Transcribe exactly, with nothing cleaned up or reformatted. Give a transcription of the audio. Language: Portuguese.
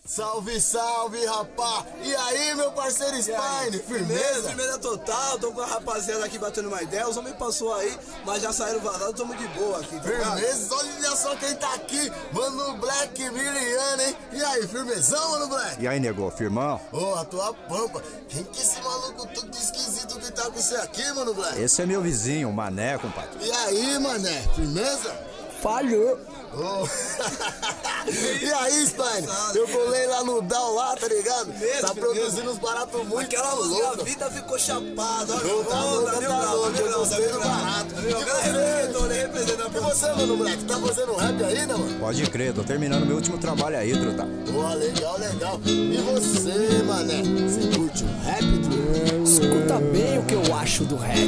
Salve, salve, rapá! E aí, meu parceiro Spine, firmeza? Firmeza total, tô com a rapaziada aqui batendo uma ideia. Os homens passou aí, mas já saíram vazados, tamo de boa aqui, tá ligado? Firmeza, olha só quem tá aqui, Mano Black Miriana, hein? E aí, firmezão, Mano Black? E aí, nego, firmão? Ô, oh, a tua pampa. Quem que é esse maluco todo esquisito que tá com você aqui, Mano Black? Esse é meu vizinho, o Mané, compadre. E aí, mané, firmeza? Falhou. Oh. E aí, Spine? Eu colei lá no Down lá, tá ligado? Mesmo, tá produzindo mesmo. uns baratos muito Aquela música, a loucos. vida ficou chapada. Ô, tá louco, tá louco, eu gostei do barato. E você? Representando E você, Mano Black, tá fazendo rap ainda, mano? Pode crer, tô terminando meu último trabalho aí, truta. Pô, legal, legal. E você, mané? Você curte o rap, truta? Escuta bem o que eu acho do rap.